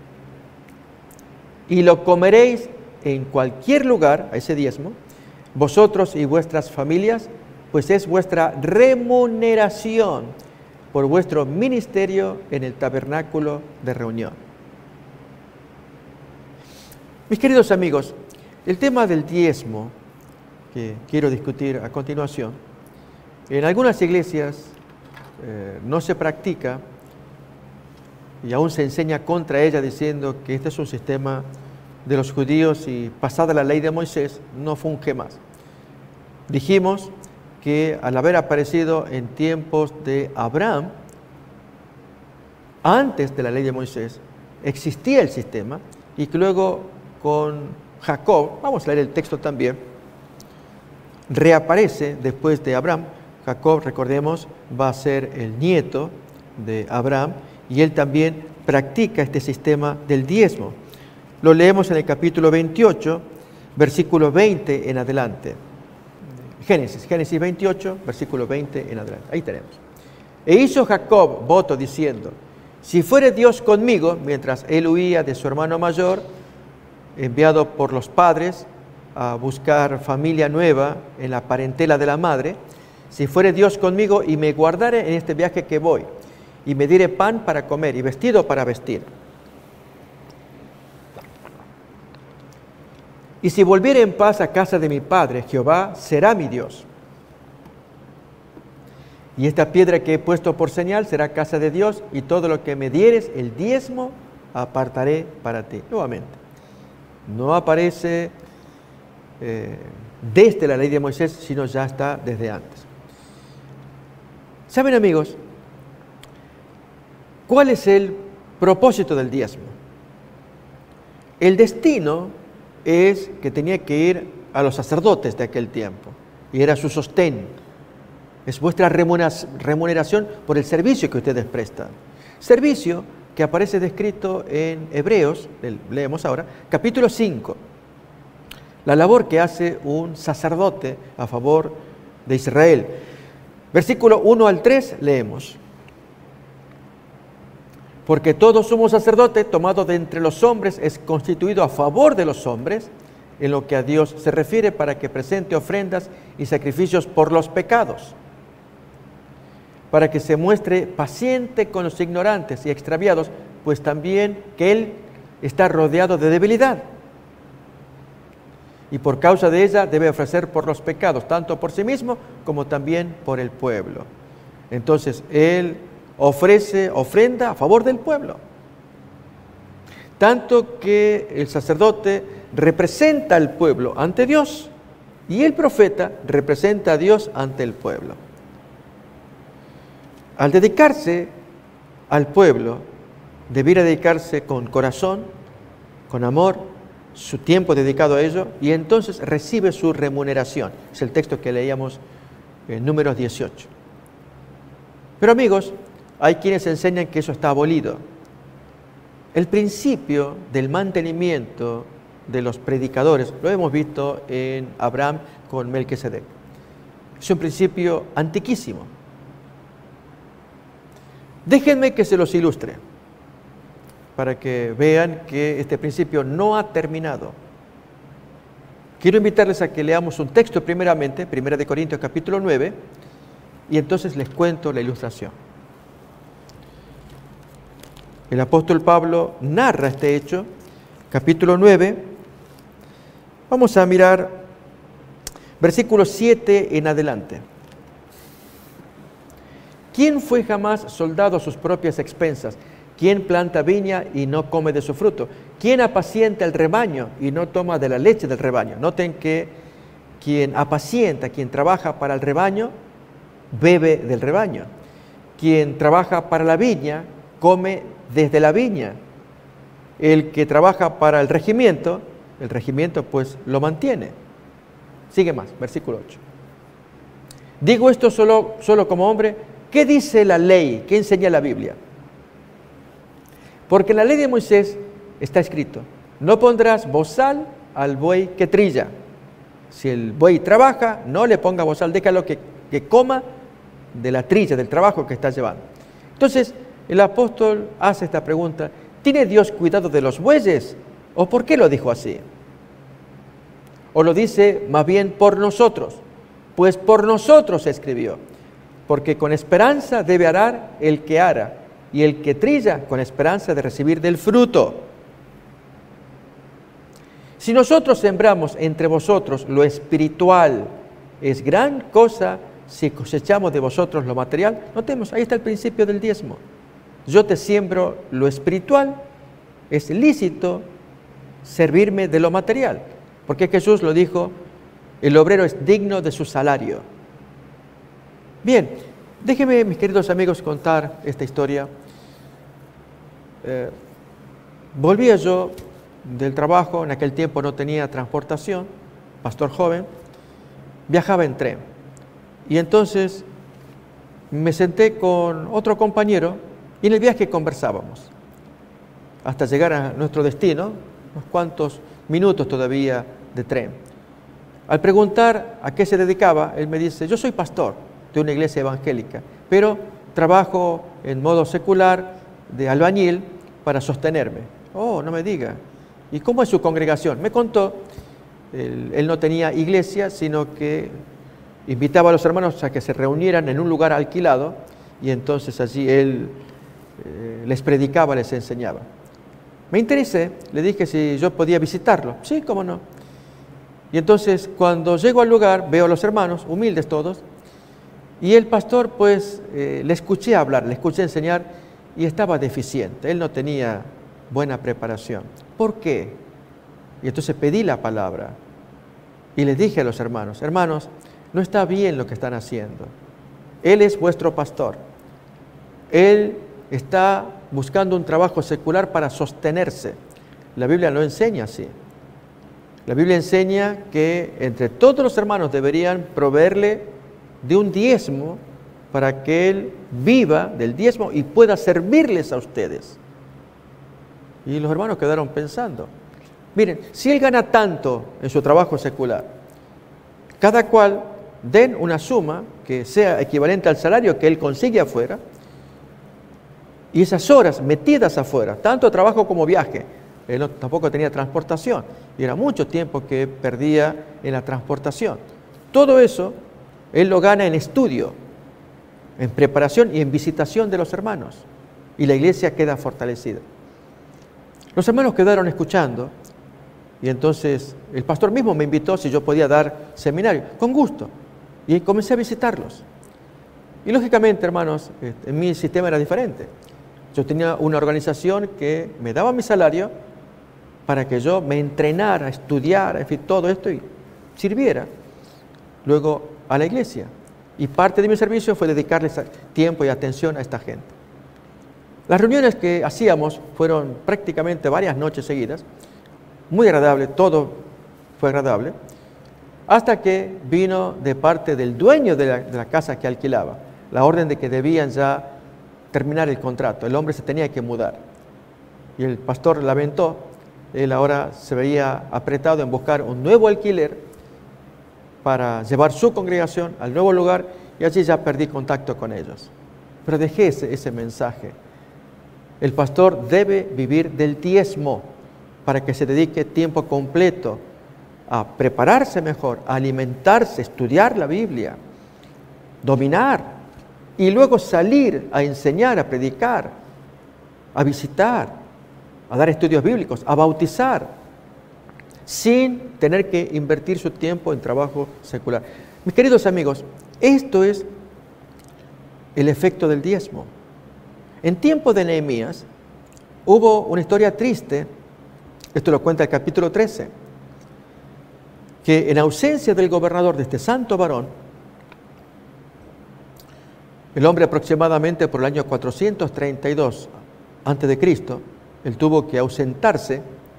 Y lo comeréis en cualquier lugar, a ese diezmo, vosotros y vuestras familias, pues es vuestra remuneración por vuestro ministerio en el tabernáculo de reunión. Mis queridos amigos, el tema del diezmo que quiero discutir a continuación, en algunas iglesias eh, no se practica y aún se enseña contra ella diciendo que este es un sistema de los judíos y pasada la ley de Moisés no funge más. Dijimos que al haber aparecido en tiempos de Abraham, antes de la ley de Moisés, existía el sistema y que luego con Jacob, vamos a leer el texto también, reaparece después de Abraham. Jacob, recordemos, va a ser el nieto de Abraham y él también practica este sistema del diezmo. Lo leemos en el capítulo veintiocho, versículo veinte en adelante. Génesis, Génesis veintiocho, versículo veinte en adelante. Ahí tenemos. E hizo Jacob voto diciendo, si fuere Dios conmigo, mientras él huía de su hermano mayor, enviado por los padres a buscar familia nueva en la parentela de la madre, si fuere Dios conmigo y me guardare en este viaje que voy, y me diere pan para comer y vestido para vestir. Y si volviere en paz a casa de mi padre, Jehová será mi Dios. Y esta piedra que he puesto por señal será casa de Dios, y todo lo que me dieres, el diezmo, apartaré para ti. Nuevamente, no aparece eh, desde la ley de Moisés, sino ya está desde antes. ¿Saben, amigos, cuál es el propósito del diezmo? El destino es que tenía que ir a los sacerdotes de aquel tiempo, y era su sostén. Es vuestra remuneración por el servicio que ustedes prestan. Servicio que aparece descrito en Hebreos, leemos ahora, capítulo cinco. La labor que hace un sacerdote a favor de Israel. Versículo uno al tres leemos. Porque todo sumo sacerdote tomado de entre los hombres es constituido a favor de los hombres, en lo que a Dios se refiere, para que presente ofrendas y sacrificios por los pecados, para que se muestre paciente con los ignorantes y extraviados, pues también que Él está rodeado de debilidad. Y por causa de ella debe ofrecer por los pecados, tanto por sí mismo como también por el pueblo. Entonces, Él ofrece ofrenda a favor del pueblo. Tanto que el sacerdote representa al pueblo ante Dios y el profeta representa a Dios ante el pueblo. Al dedicarse al pueblo, debiera dedicarse con corazón, con amor, su tiempo dedicado a ello, y entonces recibe su remuneración. Es el texto que leíamos en Números dieciocho. Pero amigos, hay quienes enseñan que eso está abolido. El principio del mantenimiento de los predicadores lo hemos visto en Abraham con Melquisedec. Es un principio antiquísimo. Déjenme que se los ilustre para que vean que este principio no ha terminado. Quiero invitarles a que leamos un texto primeramente, Primera de Corintios capítulo nueve, y entonces les cuento la ilustración. El apóstol Pablo narra este hecho, capítulo nueve. Vamos a mirar versículo siete en adelante. ¿Quién fue jamás soldado a sus propias expensas? ¿Quién planta viña y no come de su fruto? ¿Quién apacienta el rebaño y no toma de la leche del rebaño? Noten que quien apacienta, quien trabaja para el rebaño, bebe del rebaño. Quien trabaja para la viña, come desde la viña. El que trabaja para el regimiento, el regimiento pues lo mantiene. Sigue más, versículo ocho. Digo esto solo, solo como hombre. ¿Qué dice la ley? ¿Qué enseña la Biblia? Porque en la ley de Moisés está escrito: no pondrás bozal al buey que trilla. Si el buey trabaja, no le ponga bozal, déjalo que, que coma de la trilla, del trabajo que está llevando. Entonces, el apóstol hace esta pregunta: ¿tiene Dios cuidado de los bueyes? ¿O por qué lo dijo así? ¿O lo dice más bien por nosotros? Pues por nosotros se escribió. Porque con esperanza debe arar el que ara, y el que trilla con esperanza de recibir del fruto. Si nosotros sembramos entre vosotros lo espiritual, es gran cosa si cosechamos de vosotros lo material. Notemos, ahí está el principio del diezmo. Yo te siembro lo espiritual, es lícito servirme de lo material, porque Jesús lo dijo: el obrero es digno de su salario. Bien, déjenme, mis queridos amigos, contar esta historia. Eh, volvía yo del trabajo, en aquel tiempo no tenía transportación, pastor joven, viajaba en tren. Y entonces me senté con otro compañero y en el viaje conversábamos hasta llegar a nuestro destino, unos cuantos minutos todavía de tren. Al preguntar a qué se dedicaba, él me dice: yo soy pastor de una iglesia evangélica, pero trabajo en modo secular de albañil para sostenerme. Oh, no me diga. ¿Y cómo es su congregación? Me contó. Él, él no tenía iglesia, sino que invitaba a los hermanos a que se reunieran en un lugar alquilado, y entonces allí él eh, les predicaba, les enseñaba. Me interesé, le dije si yo podía visitarlo. Sí, cómo no. Y entonces cuando llego al lugar, veo a los hermanos, humildes todos, y el pastor pues eh, le escuché hablar, le escuché enseñar, y estaba deficiente. Él no tenía buena preparación. ¿Por qué? Y entonces pedí la palabra y les dije a los hermanos: hermanos, no está bien lo que están haciendo. Él es vuestro pastor. Él está buscando un trabajo secular para sostenerse. La Biblia no enseña así. La Biblia enseña que entre todos los hermanos deberían proveerle de un diezmo para que él viva del diezmo y pueda servirles a ustedes. Y los hermanos quedaron pensando: miren, si él gana tanto en su trabajo secular, cada cual den una suma que sea equivalente al salario que él consigue afuera, y esas horas metidas afuera, tanto trabajo como viaje. Él no, tampoco tenía transportación, y era mucho tiempo que perdía en la transportación. Todo eso él lo gana en estudio, en preparación y en visitación de los hermanos, y la iglesia queda fortalecida. Los hermanos quedaron escuchando, y entonces el pastor mismo me invitó si yo podía dar seminario. Con gusto, y comencé a visitarlos. Y lógicamente, hermanos, en mi sistema era diferente. Yo tenía una organización que me daba mi salario para que yo me entrenara, estudiara, en fin, todo esto, y sirviera luego a la iglesia. Y parte de mi servicio fue dedicarles tiempo y atención a esta gente. Las reuniones que hacíamos fueron prácticamente varias noches seguidas, muy agradable, todo fue agradable, hasta que vino de parte del dueño de la, de la casa que alquilaba la orden de que debían ya terminar el contrato. El hombre se tenía que mudar. Y el pastor lamentó, él ahora se veía apretado en buscar un nuevo alquiler, para llevar su congregación al nuevo lugar y allí ya perdí contacto con ellos. Pero dejé ese, ese mensaje. El pastor debe vivir del diezmo para que se dedique tiempo completo a prepararse mejor, a alimentarse, estudiar la Biblia, dominar y luego salir a enseñar, a predicar, a visitar, a dar estudios bíblicos, a bautizar, sin tener que invertir su tiempo en trabajo secular. Mis queridos amigos, esto es el efecto del diezmo. En tiempo de Nehemías hubo una historia triste, esto lo cuenta el capítulo trece, que en ausencia del gobernador de este santo varón, el hombre aproximadamente por el año cuatrocientos treinta y dos antes de Cristo, él tuvo que ausentarse.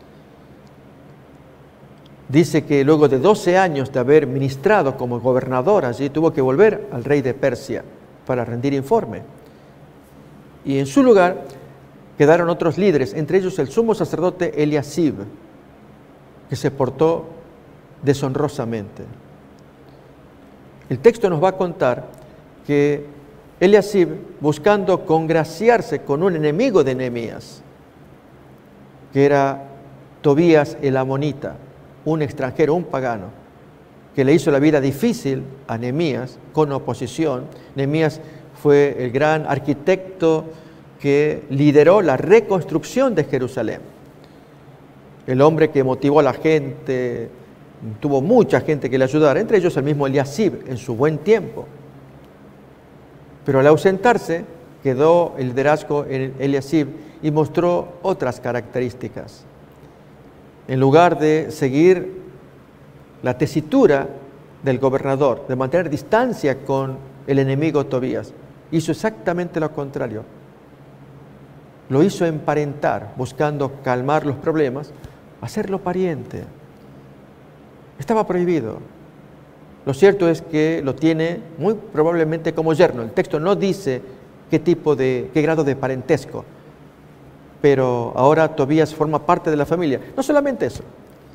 Dice que luego de doce años de haber ministrado como gobernador allí, tuvo que volver al rey de Persia para rendir informe. Y en su lugar quedaron otros líderes, entre ellos el sumo sacerdote Eliasib, que se portó deshonrosamente. El texto nos va a contar que Eliasib, buscando congraciarse con un enemigo de Nehemías, que era Tobías el amonita, un extranjero, un pagano, que le hizo la vida difícil a Nehemías con oposición. Nehemías fue el gran arquitecto que lideró la reconstrucción de Jerusalén. El hombre que motivó a la gente, tuvo mucha gente que le ayudara, entre ellos el mismo Eliasib en su buen tiempo. Pero al ausentarse, quedó el liderazgo en Eliasib y mostró otras características. En lugar de seguir la tesitura del gobernador, de mantener distancia con el enemigo Tobías, hizo exactamente lo contrario. Lo hizo emparentar, buscando calmar los problemas, hacerlo pariente. Estaba prohibido. Lo cierto es que lo tiene muy probablemente como yerno. El texto no dice qué tipo de, qué grado de parentesco, pero ahora Tobías forma parte de la familia. No solamente eso.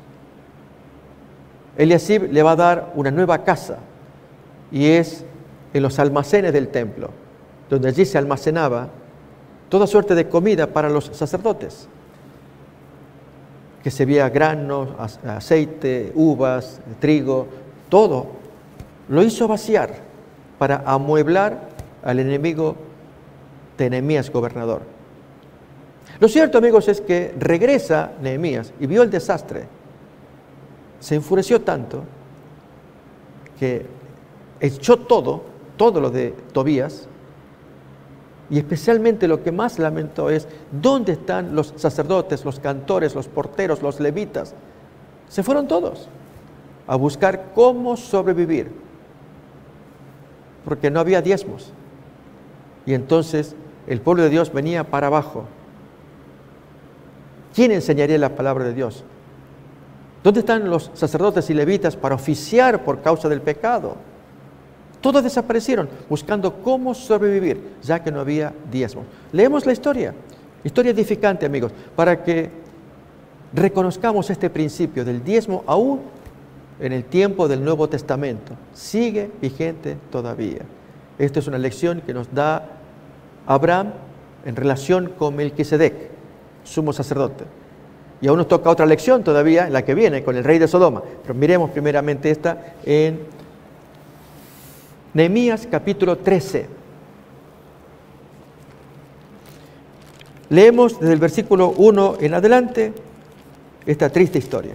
Eliasib le va a dar una nueva casa, y es en los almacenes del templo, donde allí se almacenaba toda suerte de comida para los sacerdotes, que se veía granos, aceite, uvas, trigo, todo. Lo hizo vaciar para amueblar al enemigo de Nehemías, gobernador. Lo cierto, amigos, es que regresa Nehemías y vio el desastre. Se enfureció tanto que echó todo, todo lo de Tobías, y especialmente lo que más lamentó es ¿dónde están los sacerdotes, los cantores, los porteros, los levitas? Se fueron todos a buscar cómo sobrevivir, porque no había diezmos. Y entonces el pueblo de Dios venía para abajo. ¿Quién enseñaría la palabra de Dios? ¿Dónde están los sacerdotes y levitas para oficiar por causa del pecado? Todos desaparecieron buscando cómo sobrevivir, ya que no había diezmos. Leemos la historia, historia edificante, amigos, para que reconozcamos este principio del diezmo aún en el tiempo del Nuevo Testamento. Sigue vigente todavía. Esta es una lección que nos da Abraham en relación con Melquisedec, sumo sacerdote. Y aún nos toca otra lección todavía, la que viene con el rey de Sodoma. Pero miremos primeramente esta en Nehemías capítulo trece. Leemos desde el versículo uno en adelante esta triste historia.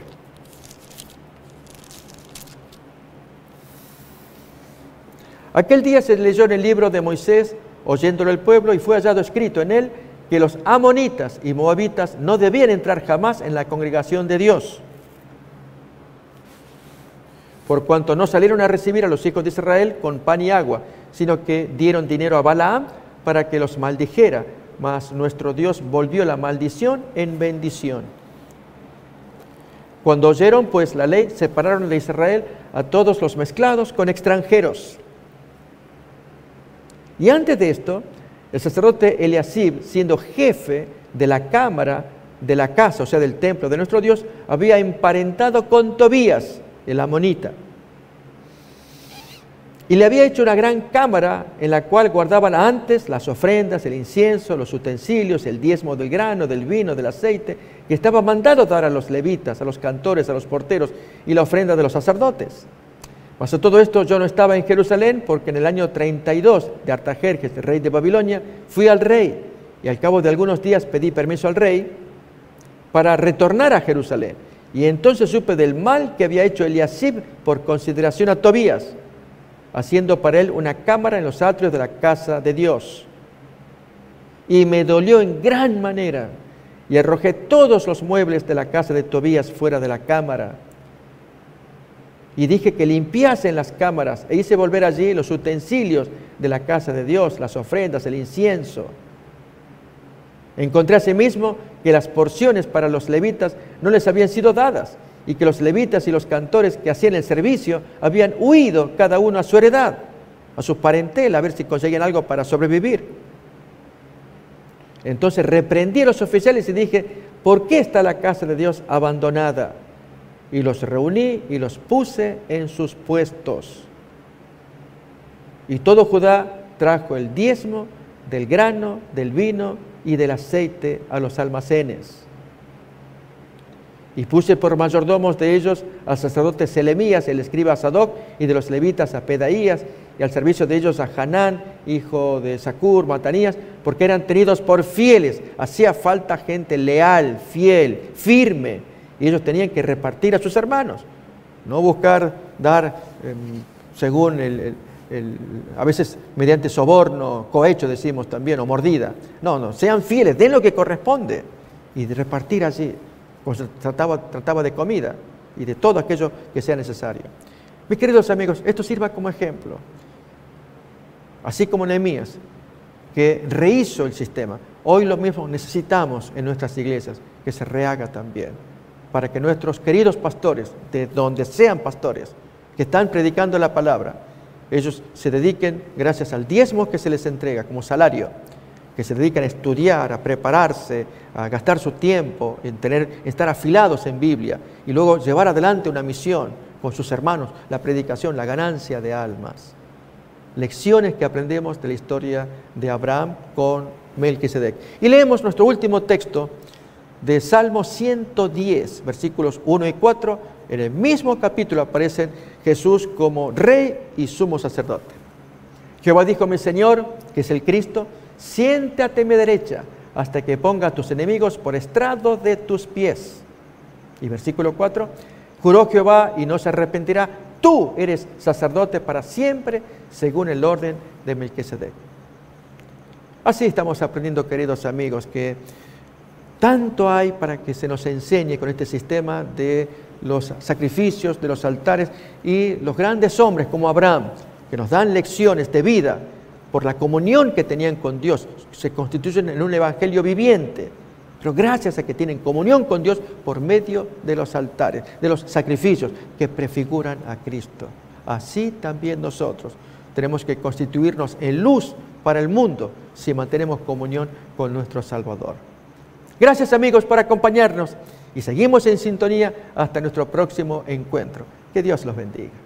Aquel día se leyó en el libro de Moisés, oyéndolo el pueblo, y fue hallado escrito en él que los amonitas y moabitas no debían entrar jamás en la congregación de Dios, por cuanto no salieron a recibir a los hijos de Israel con pan y agua, sino que dieron dinero a Balaam para que los maldijera, mas nuestro Dios volvió la maldición en bendición. Cuando oyeron pues la ley, separaron de Israel a todos los mezclados con extranjeros. Y antes de esto, el sacerdote Eliasib, siendo jefe de la cámara de la casa, o sea, del templo de nuestro Dios, había emparentado con Tobías, el amonita. Y le había hecho una gran cámara en la cual guardaban antes las ofrendas, el incienso, los utensilios, el diezmo del grano, del vino, del aceite, que estaba mandado dar a los levitas, a los cantores, a los porteros y la ofrenda de los sacerdotes. Pasó todo esto, yo no estaba en Jerusalén porque en el año treinta y dos de Artajerjes, el rey de Babilonia, fui al rey y al cabo de algunos días pedí permiso al rey para retornar a Jerusalén. Y entonces supe del mal que había hecho Eliasib por consideración a Tobías, haciendo para él una cámara en los atrios de la casa de Dios. Y me dolió en gran manera, y arrojé todos los muebles de la casa de Tobías fuera de la cámara. Y dije que limpiasen las cámaras, e hice volver allí los utensilios de la casa de Dios, las ofrendas, el incienso. Encontré asimismo que las porciones para los levitas no les habían sido dadas, y que los levitas y los cantores que hacían el servicio habían huido cada uno a su heredad, a su parentela, a ver si conseguían algo para sobrevivir. Entonces reprendí a los oficiales y dije, ¿por qué está la casa de Dios abandonada? Y los reuní y los puse en sus puestos. Y todo Judá trajo el diezmo del grano, del vino y del aceite a los almacenes. Y puse por mayordomos de ellos al sacerdote Selemías, el escriba Sadoc, y de los levitas a Pedaías, y al servicio de ellos a Hanán, hijo de Zacur, Matanías, porque eran tenidos por fieles. Hacía falta gente leal, fiel, firme, y ellos tenían que repartir a sus hermanos, no buscar dar eh, según el, el, el, a veces mediante soborno, cohecho decimos también, o mordida. No, no, sean fieles, den lo que corresponde, y de repartir así. Pues trataba, trataba de comida y de todo aquello que sea necesario. Mis queridos amigos, esto sirva como ejemplo. Así como Nehemías, que rehizo el sistema, hoy lo mismo necesitamos en nuestras iglesias, que se rehaga también, para que nuestros queridos pastores, de donde sean pastores, que están predicando la palabra, ellos se dediquen, gracias al diezmo que se les entrega como salario, que se dedican a estudiar, a prepararse, a gastar su tiempo, en tener, estar afilados en Biblia y luego llevar adelante una misión con sus hermanos, la predicación, la ganancia de almas. Lecciones que aprendemos de la historia de Abraham con Melquisedec. Y leemos nuestro último texto de Salmo ciento diez, versículos uno y cuatro. En el mismo capítulo aparecen Jesús como Rey y Sumo Sacerdote. Jehová dijo: mi Señor, que es el Cristo, siéntate a mi derecha hasta que ponga a tus enemigos por estrado de tus pies. Y versículo cuatro, juró Jehová y no se arrepentirá, tú eres sacerdote para siempre, según el orden de Melquisedec. Así estamos aprendiendo, queridos amigos, que tanto hay para que se nos enseñe con este sistema de los sacrificios, de los altares, y los grandes hombres como Abraham, que nos dan lecciones de vida por la comunión que tenían con Dios, se constituyen en un evangelio viviente, pero gracias a que tienen comunión con Dios por medio de los altares, de los sacrificios que prefiguran a Cristo. Así también nosotros tenemos que constituirnos en luz para el mundo si mantenemos comunión con nuestro Salvador. Gracias, amigos, por acompañarnos y seguimos en sintonía hasta nuestro próximo encuentro. Que Dios los bendiga.